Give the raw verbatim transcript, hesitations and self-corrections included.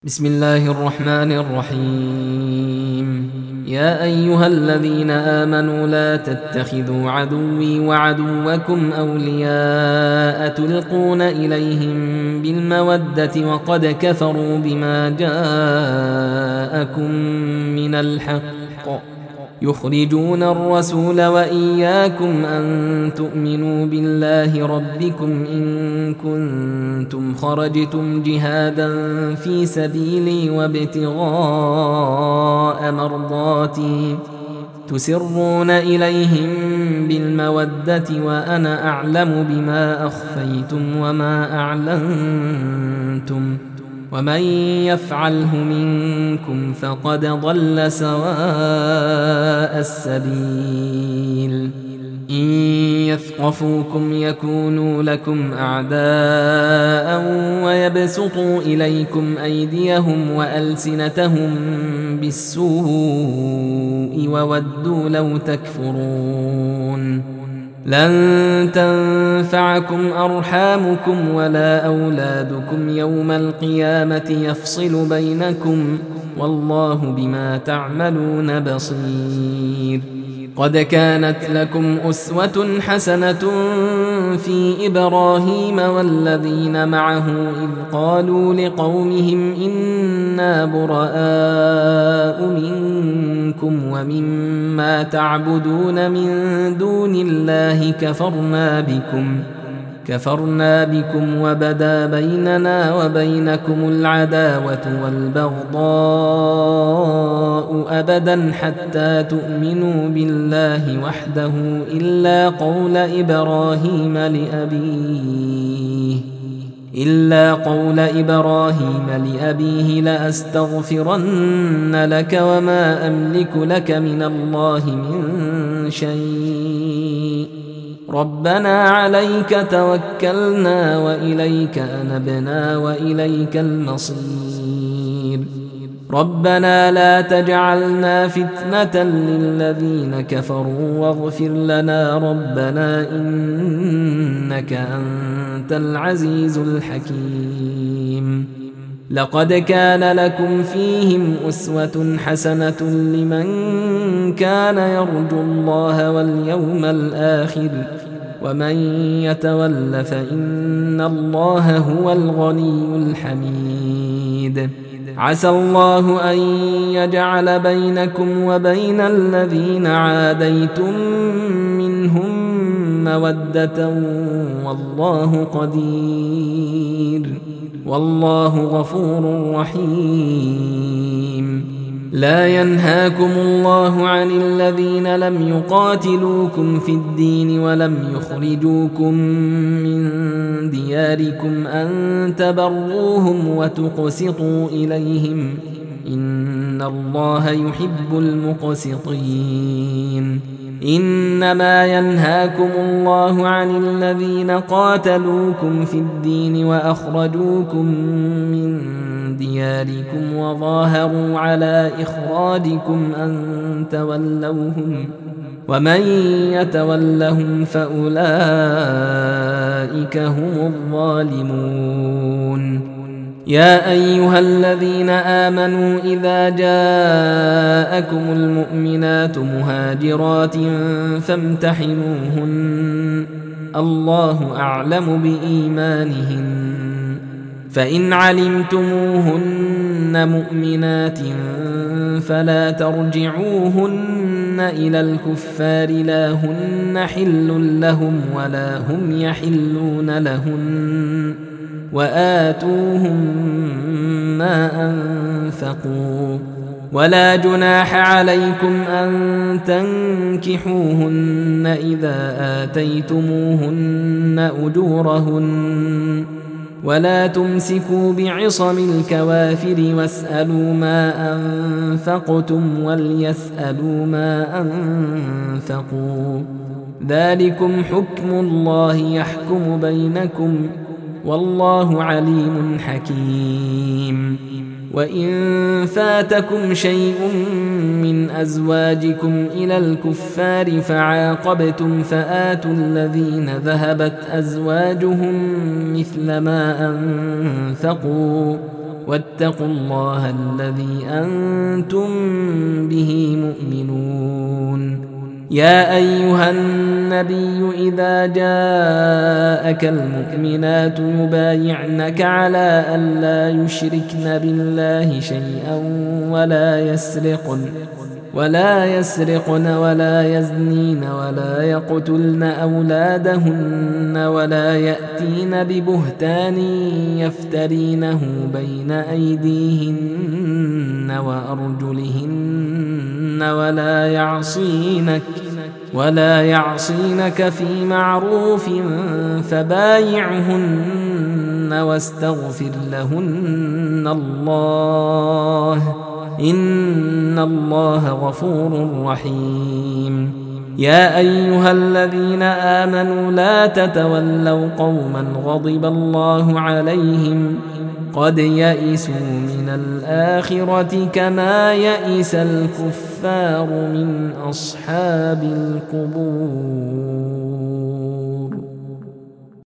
بسم الله الرحمن الرحيم. يا أيها الذين آمنوا لا تتخذوا عدوي وعدوكم أولياء تلقون إليهم بالمودة وقد كفروا بما جاءكم من الحق يخرجون الرسول وإياكم أن تؤمنوا بالله ربكم إن كنتم خرجتم جهادا في سبيلي وابتغاء مرضاتي تسرون إليهم بالمودة وأنا أعلم بما أخفيتم وما أعلنتم ومن يفعله منكم فقد ضل سواء السبيل. إن يثقفوكم يكونوا لكم أعداء ويبسطوا إليكم أيديهم وألسنتهم بالسوء وودوا لو تكفرون. لن تنفعكم أرحامكم ولا أولادكم يوم القيامة يفصل بينكم والله بما تعملون بصير. قد كانت لكم أسوة حسنة في إبراهيم والذين معه إذ قالوا لقومهم إنا براء منكم ومما تعبدون من دون الله كفرنا بكم كفرنا بكم وبدا بيننا وبينكم العداوة والبغضاء أبدا حتى تؤمنوا بالله وحده إلا قول إبراهيم لأبيه إلا قول إبراهيم لأبيه لأستغفرن لك وما أملك لك من الله من شيء ربنا عليك توكلنا وإليك أنبنا وإليك المصير. ربنا لا تجعلنا فتنة للذين كفروا واغفر لنا ربنا إنك أنت العزيز الحكيم. لقد كان لكم فيهم أسوة حسنة لمن كان يرجو الله واليوم الآخر ومن يتول فإن الله هو الغني الحميد. عسى الله أن يجعل بينكم وبين الذين عاديتم منهم مودة والله قدير والله غفور رحيم. لا ينهاكم الله عن الذين لم يقاتلوكم في الدين ولم يخرجوكم من دياركم أن تبروهم وتقسطوا إليهم إن الله يحب المقسطين. إنما ينهاكم الله عن الذين قاتلوكم في الدين وأخرجوكم من دياركم وظاهروا على إخراجكم أن تولوهم ومن يتولهم فأولئك هم الظالمون. يا أيها الذين آمنوا إذا جاءكم المؤمنات مهاجرات فامتحنوهن الله أعلم بإيمانهن فإن علمتموهن مؤمنات فلا ترجعوهن إلى الكفار لا هن حل لهم ولا هم يحلون لهن وآتوهم ما أنفقوا ولا جناح عليكم أن تنكحوهن إذا آتيتموهن أجورهن ولا تمسكوا بعصم الكوافر واسألوا ما أنفقتم وليسألوا ما أنفقوا ذلكم حكم الله يحكم بينكم والله عليم حكيم. وإن فاتكم شيء من أزواجكم إلى الكفار فعاقبتم فآتوا الذين ذهبت أزواجهم مثل ما أنفقوا واتقوا الله الذي أنتم به مؤمنون. يا أيها النبي إذا جاءك المؤمنات يبايعنك على أن لا يشركن بالله شيئا ولا يسرقن ولا يسرقن ولا يزنين ولا يقتلن أولادهن ولا يأتين ببهتان يفترينه بين أيديهن وأرجلهن ولا يعصينك ولا يعصينك في معروف فبايعهن واستغفر لهن الله إن الله غفور رحيم. يا أيها الذين آمنوا لا تتولوا قوما غضب الله عليهم قد يئسوا من الآخرة كما يئس الكفار من أصحاب القبور.